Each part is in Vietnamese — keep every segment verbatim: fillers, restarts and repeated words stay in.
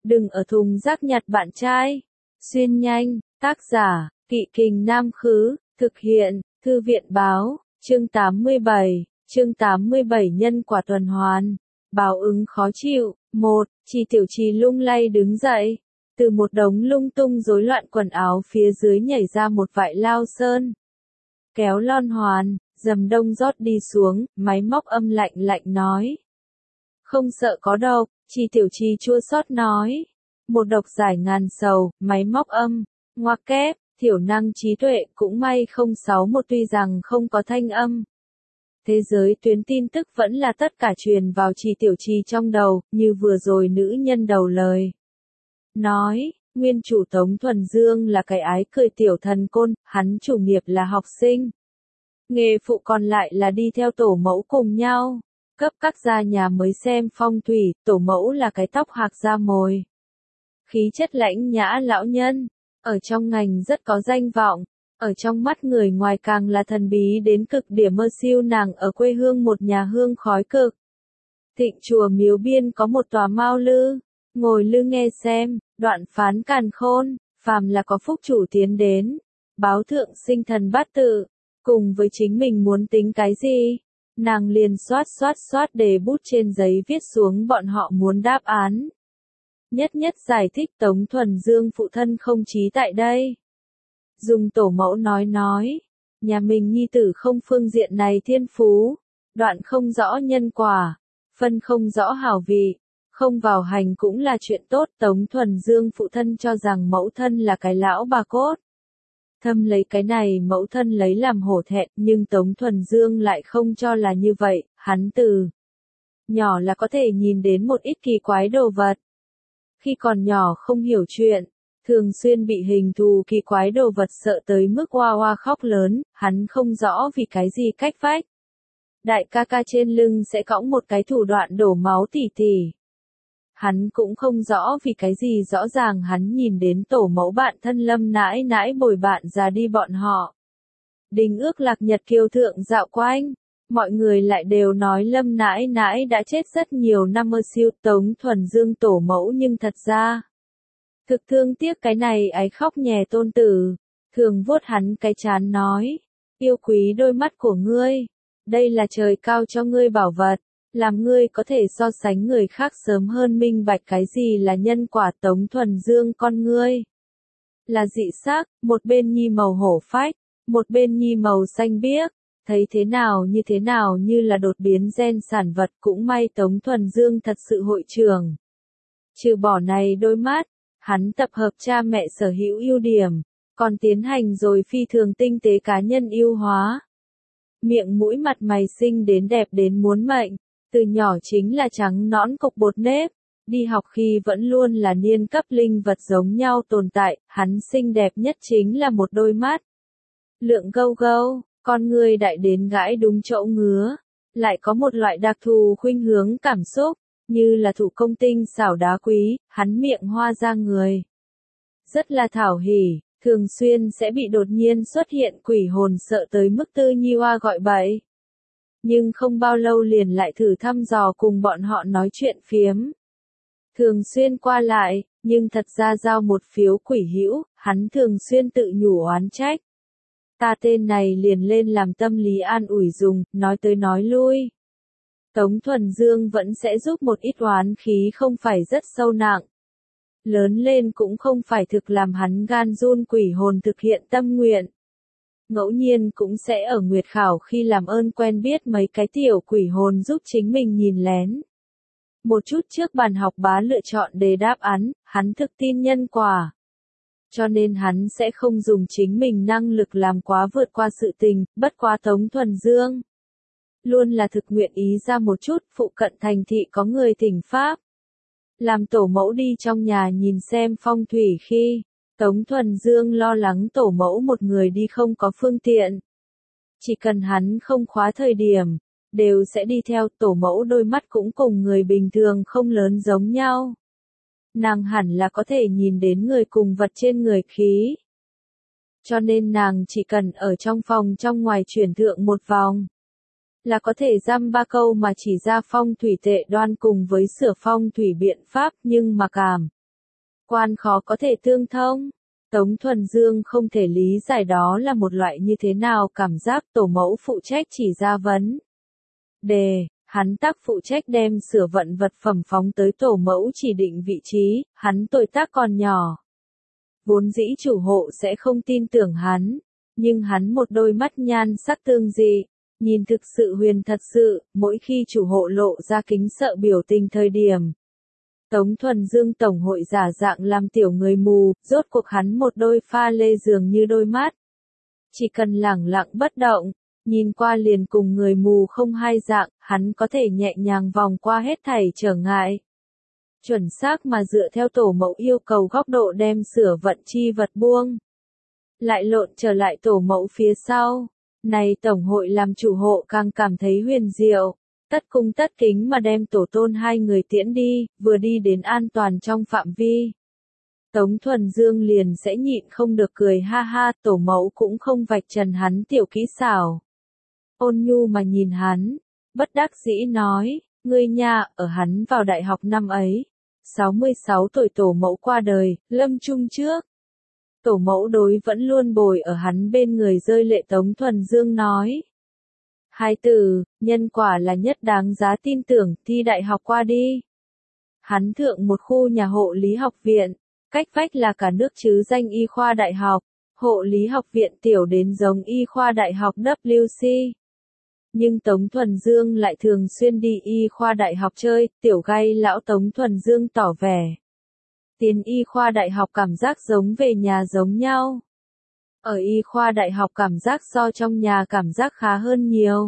Đừng ở thùng rác nhặt bạn trai. Xuyên nhanh, tác giả, Kỵ Kình Nam Khứ, thực hiện, Thư viện Báo, chương tám mươi bảy, chương tám mươi bảy nhân quả tuần hoàn, báo ứng khó chịu. Một, Trì Tiểu Trì lung lay đứng dậy, từ một đống lung tung rối loạn quần áo phía dưới nhảy ra một vại lao sơn. Kéo lon hoàn, dầm đông rót đi xuống, máy móc âm lạnh lạnh nói. Không sợ có độc, Trì Tiểu Trì chua xót nói. Một độc giải ngàn sầu, máy móc âm, ngoặc kép, thiểu năng trí tuệ cũng may không sáu một tuy rằng không có thanh âm. Thế giới tuyến tin tức vẫn là tất cả truyền vào Trì Tiểu Trì trong đầu, như vừa rồi nữ nhân đầu lời. Nói, nguyên chủ Tống Thuần Dương là cái ái cười tiểu thần côn, hắn chủ nghiệp là học sinh. Nghề phụ còn lại là đi theo tổ mẫu cùng nhau, cấp các gia nhà mới xem phong thủy, tổ mẫu là cái tóc hạc da mồi. Khí chất lãnh nhã lão nhân, ở trong ngành rất có danh vọng, ở trong mắt người ngoài càng là thần bí đến cực điểm mơ siêu nàng ở quê hương một nhà hương khói cực. Thịnh chùa Miếu Biên có một tòa mao lư, ngồi lư nghe xem, đoạn phán càn khôn, phàm là có phúc chủ tiến đến, báo thượng sinh thần bát tự, cùng với chính mình muốn tính cái gì, nàng liền xoát xoát xoát đề bút trên giấy viết xuống bọn họ muốn đáp án. Nhất nhất giải thích Tống Thuần Dương phụ thân không trí tại đây. Dùng tổ mẫu nói nói, nhà mình nhi tử không phương diện này thiên phú, đoạn không rõ nhân quả, phân không rõ hảo vị, không vào hành cũng là chuyện tốt. Tống Thuần Dương phụ thân cho rằng mẫu thân là cái lão bà cốt. Thâm lấy cái này mẫu thân lấy làm hổ thẹn, nhưng Tống Thuần Dương lại không cho là như vậy, hắn từ nhỏ là có thể nhìn đến một ít kỳ quái đồ vật. Khi còn nhỏ không hiểu chuyện, thường xuyên bị hình thù kỳ quái đồ vật sợ tới mức oa oa khóc lớn, hắn không rõ vì cái gì cách vách. Đại ca ca trên lưng sẽ cõng một cái thủ đoạn đổ máu tỉ tỉ. Hắn cũng không rõ vì cái gì rõ ràng hắn nhìn đến tổ mẫu bạn thân Lâm nãi nãi bồi bạn già đi bọn họ. Đình ước lạc nhật kiều thượng dạo quanh, mọi người lại đều nói Lâm nãi nãi đã chết rất nhiều năm mơ siêu. Tống Thuần Dương tổ mẫu nhưng thật ra thực thương tiếc cái này ái khóc nhè tôn tử, thường vuốt hắn cái chán nói, yêu quý đôi mắt của ngươi, đây là trời cao cho ngươi bảo vật, làm ngươi có thể so sánh người khác sớm hơn minh bạch cái gì là nhân quả. Tống Thuần Dương con ngươi là dị sắc, một bên nhi màu hổ phách, một bên nhi màu xanh biếc, thấy thế nào như thế nào như là đột biến gen sản vật. Cũng may Tống Thuần Dương thật sự hội trưởng. Trừ bỏ này đôi mắt, hắn tập hợp cha mẹ sở hữu ưu điểm, còn tiến hành rồi phi thường tinh tế cá nhân ưu hóa. Miệng mũi mặt mày xinh đến đẹp đến muốn mệnh, từ nhỏ chính là trắng nõn cục bột nếp, đi học khi vẫn luôn là niên cấp linh vật giống nhau tồn tại, hắn xinh đẹp nhất chính là một đôi mắt. Lượng gâu gâu, con người đại đến gãi đúng chỗ ngứa, lại có một loại đặc thù khuynh hướng cảm xúc, như là thủ công tinh xảo đá quý, hắn miệng hoa ra người. Rất là thảo hỉ, thường xuyên sẽ bị đột nhiên xuất hiện quỷ hồn sợ tới mức Tư Nhi Hoa gọi bậy. Nhưng không bao lâu liền lại thử thăm dò cùng bọn họ nói chuyện phiếm. Thường xuyên qua lại, nhưng thật ra giao một phiếu quỷ hữu, hắn thường xuyên tự nhủ oán trách. Ta tên này liền lên làm tâm lý an ủi dùng, nói tới nói lui. Tống Thuần Dương vẫn sẽ giúp một ít oán khí không phải rất sâu nặng. Lớn lên cũng không phải thực làm hắn gan run quỷ hồn thực hiện tâm nguyện. Ngẫu nhiên cũng sẽ ở nguyệt khảo khi làm ơn quen biết mấy cái tiểu quỷ hồn giúp chính mình nhìn lén. Một chút trước bàn học bá lựa chọn đề đáp án, hắn thực tin nhân quả. Cho nên hắn sẽ không dùng chính mình năng lực làm quá vượt qua sự tình, bất quá Tống Thuần Dương. Luôn là thực nguyện ý ra một chút, phụ cận thành thị có người thỉnh pháp. Làm tổ mẫu đi trong nhà nhìn xem phong thủy khi, Tống Thuần Dương lo lắng tổ mẫu một người đi không có phương tiện. Chỉ cần hắn không khóa thời điểm, đều sẽ đi theo. Tổ mẫu đôi mắt cũng cùng người bình thường không lớn giống nhau. Nàng hẳn là có thể nhìn đến người cùng vật trên người khí. Cho nên nàng chỉ cần ở trong phòng trong ngoài chuyển thượng một vòng, là có thể dăm ba câu mà chỉ ra phong thủy tệ đoan cùng với sửa phong thủy biện pháp. Nhưng mà cảm Quan khó có thể tương thông. Tống Thuần Dương không thể lý giải đó là một loại như thế nào cảm giác tổ mẫu phụ trách chỉ ra vấn đề, hắn tác phụ trách đem sửa vận vật phẩm phóng tới tổ mẫu chỉ định vị trí, hắn tuổi tác còn nhỏ. Vốn dĩ chủ hộ sẽ không tin tưởng hắn, nhưng hắn một đôi mắt nhan sắc tương dị, nhìn thực sự huyền thật sự, mỗi khi chủ hộ lộ ra kính sợ biểu tình thời điểm. Tống Thuần Dương tổng hội giả dạng làm tiểu người mù, rốt cuộc hắn một đôi pha lê dường như đôi mắt. Chỉ cần lẳng lặng bất động, nhìn qua liền cùng người mù không hai dạng, hắn có thể nhẹ nhàng vòng qua hết thảy trở ngại. Chuẩn xác mà dựa theo tổ mẫu yêu cầu góc độ đem sửa vận chi vật buông. Lại lộn trở lại tổ mẫu phía sau. Này tổng hội làm chủ hộ càng cảm thấy huyền diệu. Tất cung tất kính mà đem tổ tôn hai người tiễn đi, vừa đi đến an toàn trong phạm vi. Tống Thuần Dương liền sẽ nhịn không được cười ha ha, tổ mẫu cũng không vạch trần hắn tiểu kỹ xảo. Ôn nhu mà nhìn hắn, bất đắc dĩ nói, ngươi nha, ở hắn vào đại học năm ấy, sáu mươi sáu tuổi tổ mẫu qua đời, lâm chung trước. Tổ mẫu đối vẫn luôn bồi ở hắn bên người rơi lệ. Tống Thuần Dương nói. Hai từ, nhân quả là nhất đáng giá tin tưởng, thi đại học qua đi. Hắn thượng một khu nhà hộ lý học viện, cách vách là cả nước chứ danh y khoa đại học, hộ lý học viện tiểu đến giống y khoa đại học W C. Nhưng Tống Thuần Dương lại thường xuyên đi y khoa đại học chơi, tiểu gay lão Tống Thuần Dương tỏ vẻ. Tiến y khoa đại học cảm giác giống về nhà giống nhau. Ở y khoa đại học cảm giác so trong nhà cảm giác khá hơn nhiều.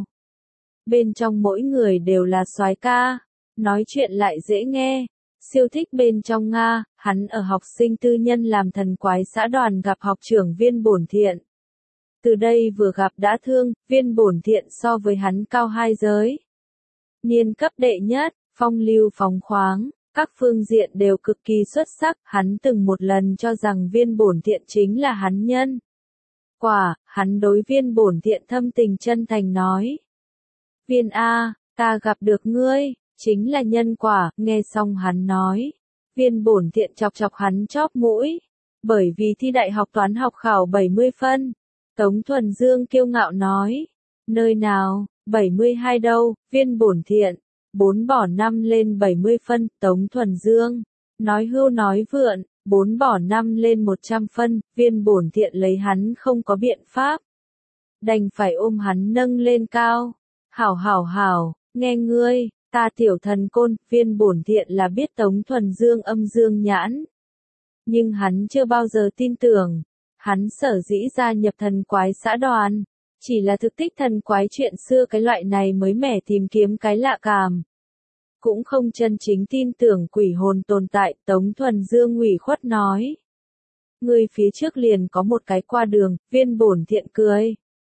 Bên trong mỗi người đều là soái ca, nói chuyện lại dễ nghe. Siêu thích bên trong Nga, hắn ở học sinh tư nhân làm thần quái xã đoàn gặp học trưởng Viên Bổn Thiện. Từ đây vừa gặp đã thương, Viên Bổn Thiện so với hắn cao hai giới. Niên cấp đệ nhất, phong lưu phóng khoáng, các phương diện đều cực kỳ xuất sắc, hắn từng một lần cho rằng Viên Bổn Thiện chính là hắn nhân. Quả, hắn đối Viên Bổn Thiện thâm tình chân thành nói. Viên A, ta gặp được ngươi, chính là nhân quả, nghe xong hắn nói. Viên Bổn Thiện chọc chọc hắn chóp mũi, bởi vì thi đại học toán học khảo bảy mươi phân. Tống Thuần Dương kiêu ngạo nói, nơi nào, bảy mươi hai đâu, Viên Bổn Thiện, bốn bỏ năm lên bảy mươi phân, Tống Thuần Dương, nói hưu nói vượn, bốn bỏ năm lên một trăm phân, Viên Bổn Thiện lấy hắn không có biện pháp. Đành phải ôm hắn nâng lên cao, hảo hảo hảo, nghe ngươi, ta tiểu thần côn, Viên Bổn Thiện là biết Tống Thuần Dương âm dương nhãn. Nhưng hắn chưa bao giờ tin tưởng. Hắn sở dĩ gia nhập thần quái xã đoàn, chỉ là thực tích thần quái chuyện xưa cái loại này mới mẻ tìm kiếm cái lạ cảm. Cũng không chân chính tin tưởng quỷ hồn tồn tại, Tống Thuần Dương ủy khuất nói. Người phía trước liền có một cái qua đường, Viên Bổn Thiện cười.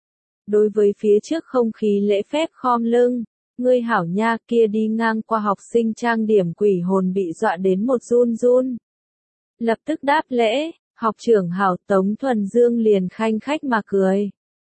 Đối với phía trước không khí lễ phép khom lưng, ngươi hảo nha kia đi ngang qua học sinh trang điểm quỷ hồn bị dọa đến một run run. Lập tức đáp lễ. Học trưởng hảo, Tống Thuần Dương liền khanh khách mà cười.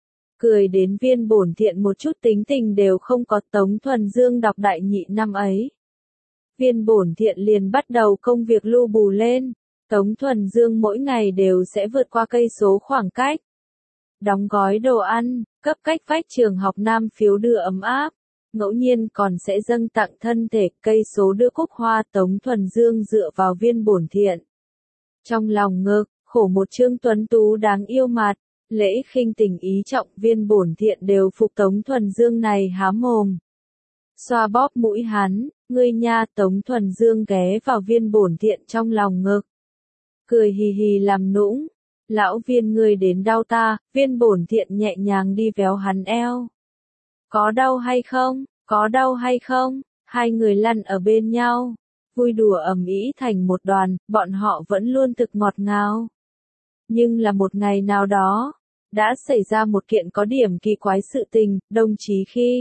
Cười đến Viên Bổn Thiện một chút tính tình đều không có. Tống Thuần Dương đọc đại nhị năm ấy. Viên Bổn Thiện liền bắt đầu công việc lu bù lên. Tống Thuần Dương mỗi ngày đều sẽ vượt qua cây số khoảng cách. Đóng gói đồ ăn, cấp cách vách trường học nam phiếu đưa ấm áp. Ngẫu nhiên còn sẽ dâng tặng thân thể cây số đưa cúc hoa. Tống Thuần Dương dựa vào Viên Bổn Thiện. Trong lòng ngực, khổ một trương tuấn tú đáng yêu mặt, lễ khinh tình ý trọng, Viên Bổn Thiện đều phục Tống Thuần Dương này há mồm. Xoa bóp mũi hắn, ngươi nha, Tống Thuần Dương ghé vào Viên Bổn Thiện trong lòng ngực. Cười hì hì làm nũng, lão Viên ngươi đến đau ta, Viên Bổn Thiện nhẹ nhàng đi véo hắn eo. Có đau hay không, có đau hay không, hai người lăn ở bên nhau. Vui đùa ầm ĩ thành một đoàn, bọn họ vẫn luôn thực ngọt ngào. Nhưng là một ngày nào đó, đã xảy ra một kiện có điểm kỳ quái sự tình, đồng chí khi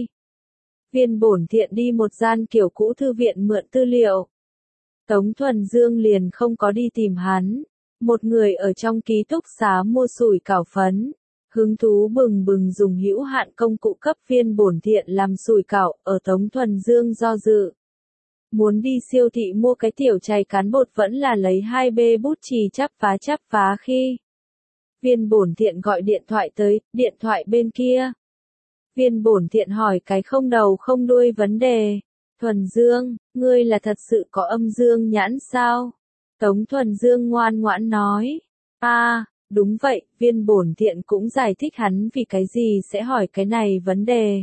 Viên Bổn Thiện đi một gian kiểu cũ thư viện mượn tư liệu. Tống Thuần Dương liền không có đi tìm hắn, một người ở trong ký túc xá mua sủi cảo phấn, hứng thú bừng bừng dùng hữu hạn công cụ cấp Viên Bổn Thiện làm sủi cảo, ở Tống Thuần Dương do dự. Muốn đi siêu thị mua cái tiểu chày cán bột vẫn là lấy hai bê bút chì chắp phá chắp phá khi Viên Bổn Thiện gọi điện thoại tới, điện thoại bên kia. Viên Bổn Thiện hỏi cái không đầu không đuôi vấn đề. Thuần Dương, ngươi là thật sự có âm dương nhãn sao? Tống Thuần Dương ngoan ngoãn nói. A, à, đúng vậy, Viên Bổn Thiện cũng giải thích hắn vì cái gì sẽ hỏi cái này vấn đề.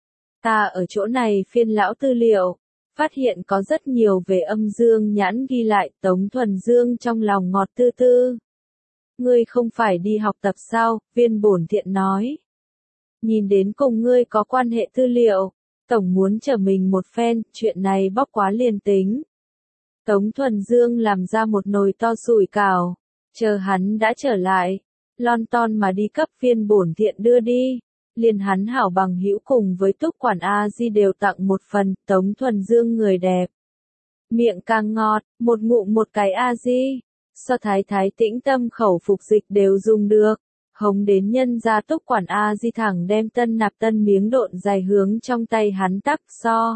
Ta ở chỗ này phiên lão tư liệu, phát hiện có rất nhiều về âm dương nhãn ghi lại. Tống Thuần Dương trong lòng ngọt tư tư. Ngươi không phải đi học tập sao? Viên Bổn Thiện nói. Nhìn đến cùng ngươi có quan hệ tư liệu, tổng muốn trở mình một phen, chuyện này bóc quá liền tính. Tống Thuần Dương làm ra một nồi to sủi cảo, chờ hắn đã trở lại, lon ton mà đi cấp Viên Bổn Thiện đưa đi. Liền hắn hảo bằng hữu cùng với Túc Quản A Di đều tặng một phần. Tống Thuần Dương người đẹp, miệng càng ngọt, một ngụm một cái A Di, so thái thái tĩnh tâm khẩu phục dịch đều dùng được. Hống đến nhân gia Túc Quản A Di thẳng đem tân nạp tân miếng độn dài hướng trong tay hắn tắc so.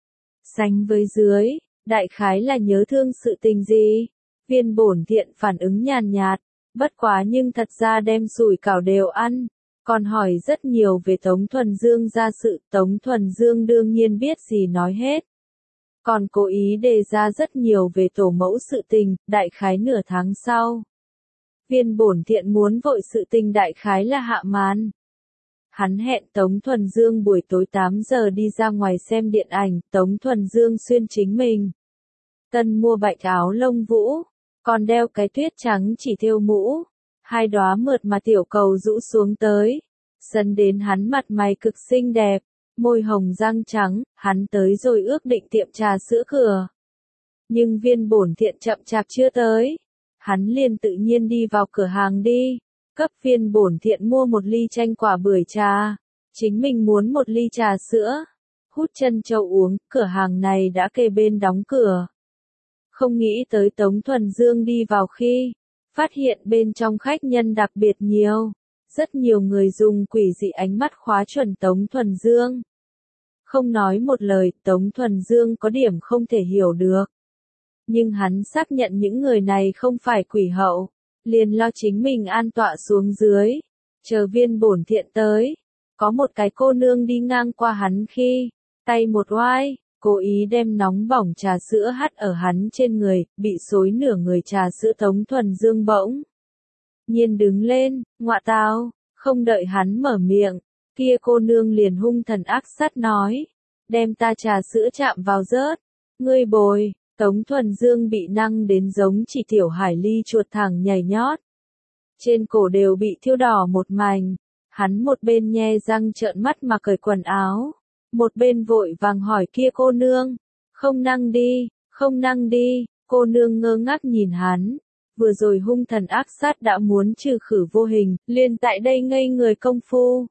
Sánh với dưới, đại khái là nhớ thương sự tình gì? Viên Bổn Thiện phản ứng nhàn nhạt, bất quá nhưng thật ra đem sủi cảo đều ăn, còn hỏi rất nhiều về Tống Thuần Dương ra sự. Tống Thuần Dương đương nhiên biết gì nói hết. Còn cố ý đề ra rất nhiều về tổ mẫu sự tình. Đại khái nửa tháng sau, Viên Bổn Thiện muốn vội sự tình đại khái là hạ màn. Hắn hẹn Tống Thuần Dương buổi tối tám giờ đi ra ngoài xem điện ảnh. Tống Thuần Dương xuyên chính mình tân mua bạch áo lông vũ, còn đeo cái tuyết trắng chỉ thêu mũ, hai đóa mượt mà tiểu cầu rũ xuống tới, sấn đến hắn mặt mày cực xinh đẹp, môi hồng răng trắng. Hắn tới rồi ước định tiệm trà sữa cửa, nhưng Viên Bổn Thiện chậm chạp chưa tới. Hắn liền tự nhiên đi vào cửa hàng đi, cấp Viên Bổn Thiện mua một ly chanh quả bưởi trà, chính mình muốn một ly trà sữa. Hút chân châu uống, cửa hàng này đã kề bên đóng cửa. Không nghĩ tới Tống Thuần Dương đi vào khi, phát hiện bên trong khách nhân đặc biệt nhiều, rất nhiều người dùng quỷ dị ánh mắt khóa chuẩn Tống Thuần Dương. Không nói một lời, Tống Thuần Dương có điểm không thể hiểu được. Nhưng hắn xác nhận những người này không phải quỷ hậu, liền lo chính mình an tọa xuống dưới, chờ Viên Bổn Thiện tới. Có một cái cô nương đi ngang qua hắn khi, tay một oai, cố ý đem nóng bỏng trà sữa hắt ở hắn trên người, bị xối nửa người trà sữa. Tống Thuần Dương bỗng nhiên đứng lên, ngọa tao, không đợi hắn mở miệng, kia cô nương liền hung thần ác sát nói, đem ta trà sữa chạm vào rớt, ngươi bồi. Tống Thuần Dương bị năng đến giống chỉ tiểu hải ly chuột thẳng nhảy nhót. Trên cổ đều bị thiêu đỏ một mảnh, hắn một bên nhe răng trợn mắt mà cởi quần áo, một bên vội vàng hỏi kia cô nương, không năng đi, không năng đi. Cô nương ngơ ngác nhìn hắn, vừa rồi hung thần ác sát đã muốn trừ khử vô hình, liền tại đây ngây người công phu.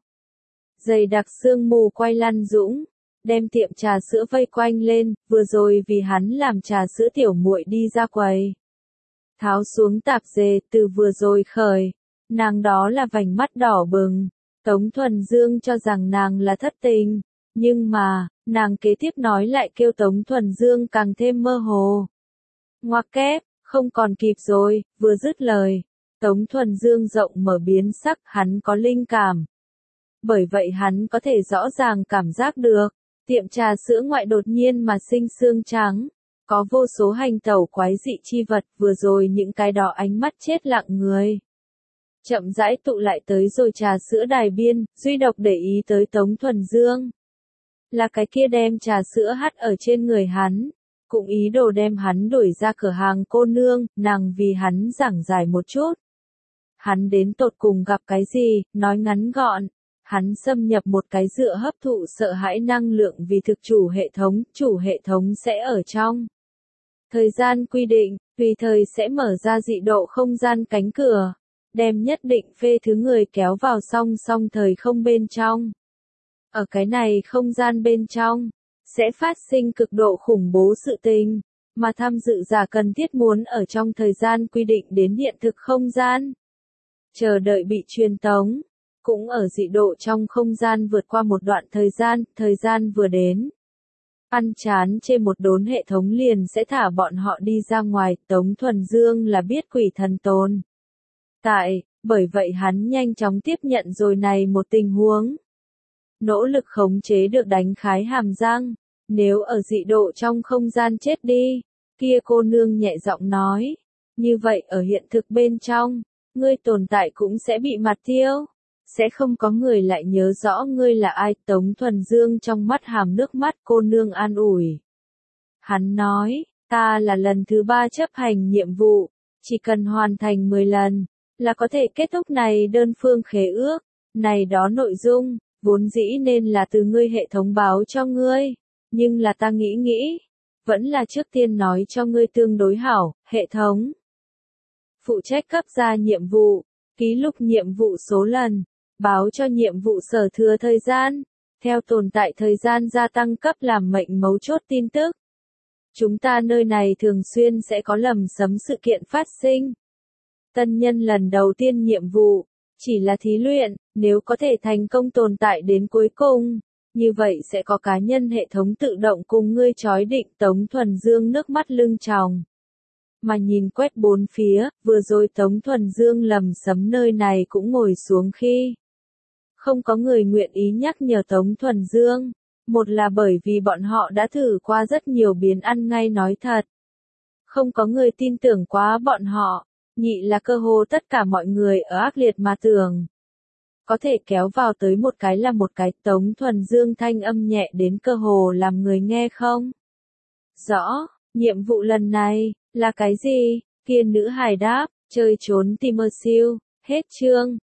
Dày đặc sương mù quay lăn dũng, đem tiệm trà sữa vây quanh lên. Vừa rồi vì hắn làm trà sữa tiểu muội đi ra quầy, tháo xuống tạp dề, từ vừa rồi khởi, nàng đó là vành mắt đỏ bừng. Tống Thuần Dương cho rằng nàng là thất tình, nhưng mà, nàng kế tiếp nói lại kêu Tống Thuần Dương càng thêm mơ hồ. Ngoặc kép, không còn kịp rồi. Vừa dứt lời, Tống Thuần Dương rộng mở biến sắc, hắn có linh cảm. Bởi vậy hắn có thể rõ ràng cảm giác được, tiệm trà sữa ngoại đột nhiên mà sinh xương trắng, có vô số hành tẩu quái dị chi vật. Vừa rồi những cái đó ánh mắt chết lặng người chậm rãi tụ lại tới rồi trà sữa đài biên, duy độc để ý tới Tống Thuần Dương là cái kia đem trà sữa hắt ở trên người hắn, cũng ý đồ đem hắn đuổi ra cửa hàng cô nương. Nàng vì hắn giảng giải một chút, hắn đến tột cùng gặp cái gì. Nói ngắn gọn, hắn xâm nhập một cái dựa hấp thụ sợ hãi năng lượng vì thực chủ hệ thống, chủ hệ thống sẽ ở trong thời gian quy định, tùy thời sẽ mở ra dị độ không gian cánh cửa, đem nhất định phê thứ người kéo vào song song thời không bên trong. Ở cái này không gian bên trong, sẽ phát sinh cực độ khủng bố sự tình, mà tham dự giả cần thiết muốn ở trong thời gian quy định đến hiện thực không gian, chờ đợi bị truyền tống, cũng ở dị độ trong không gian vượt qua một đoạn thời gian, thời gian vừa đến. Ăn chán chê một đốn hệ thống liền sẽ thả bọn họ đi ra ngoài. Tống Thuần Dương là biết quỷ thần tồn tại, bởi vậy hắn nhanh chóng tiếp nhận rồi này một tình huống. Nỗ lực khống chế được đánh khái hàm răng. Nếu ở dị độ trong không gian chết đi, kia cô nương nhẹ giọng nói, như vậy ở hiện thực bên trong, ngươi tồn tại cũng sẽ bị mặt tiêu, sẽ không có người lại nhớ rõ ngươi là ai. Tống Thuần Dương trong mắt hàm nước mắt, cô nương an ủi. Hắn nói, ta là lần thứ ba chấp hành nhiệm vụ, chỉ cần hoàn thành mười lần, là có thể kết thúc này đơn phương khế ước, này đó nội dung, vốn dĩ nên là từ ngươi hệ thống báo cho ngươi, nhưng là ta nghĩ nghĩ, vẫn là trước tiên nói cho ngươi tương đối hảo. Hệ thống phụ trách cấp ra nhiệm vụ, ký lục nhiệm vụ số lần, báo cho nhiệm vụ sở thừa thời gian, theo tồn tại thời gian gia tăng cấp làm mệnh mấu chốt tin tức. Chúng ta nơi này thường xuyên sẽ có lầm sấm sự kiện phát sinh. Tân nhân lần đầu tiên nhiệm vụ, chỉ là thí luyện, nếu có thể thành công tồn tại đến cuối cùng, như vậy sẽ có cá nhân hệ thống tự động cùng ngươi chói định. Tống Thuần Dương nước mắt lưng tròng, mà nhìn quét bốn phía, vừa rồi Tống Thuần Dương lầm sấm nơi này cũng ngồi xuống khi không có người nguyện ý nhắc nhở Tống Thuần Dương, một là bởi vì bọn họ đã thử qua rất nhiều biến ăn ngay nói thật, không có người tin tưởng quá bọn họ, nhị là cơ hồ tất cả mọi người ở ác liệt mà tưởng có thể kéo vào tới một cái là một cái. Tống Thuần Dương thanh âm nhẹ đến cơ hồ làm người nghe không rõ. Nhiệm vụ lần này là cái gì? Kia nữ hài đáp, chơi trốn tìm mơ siêu. Hết chương.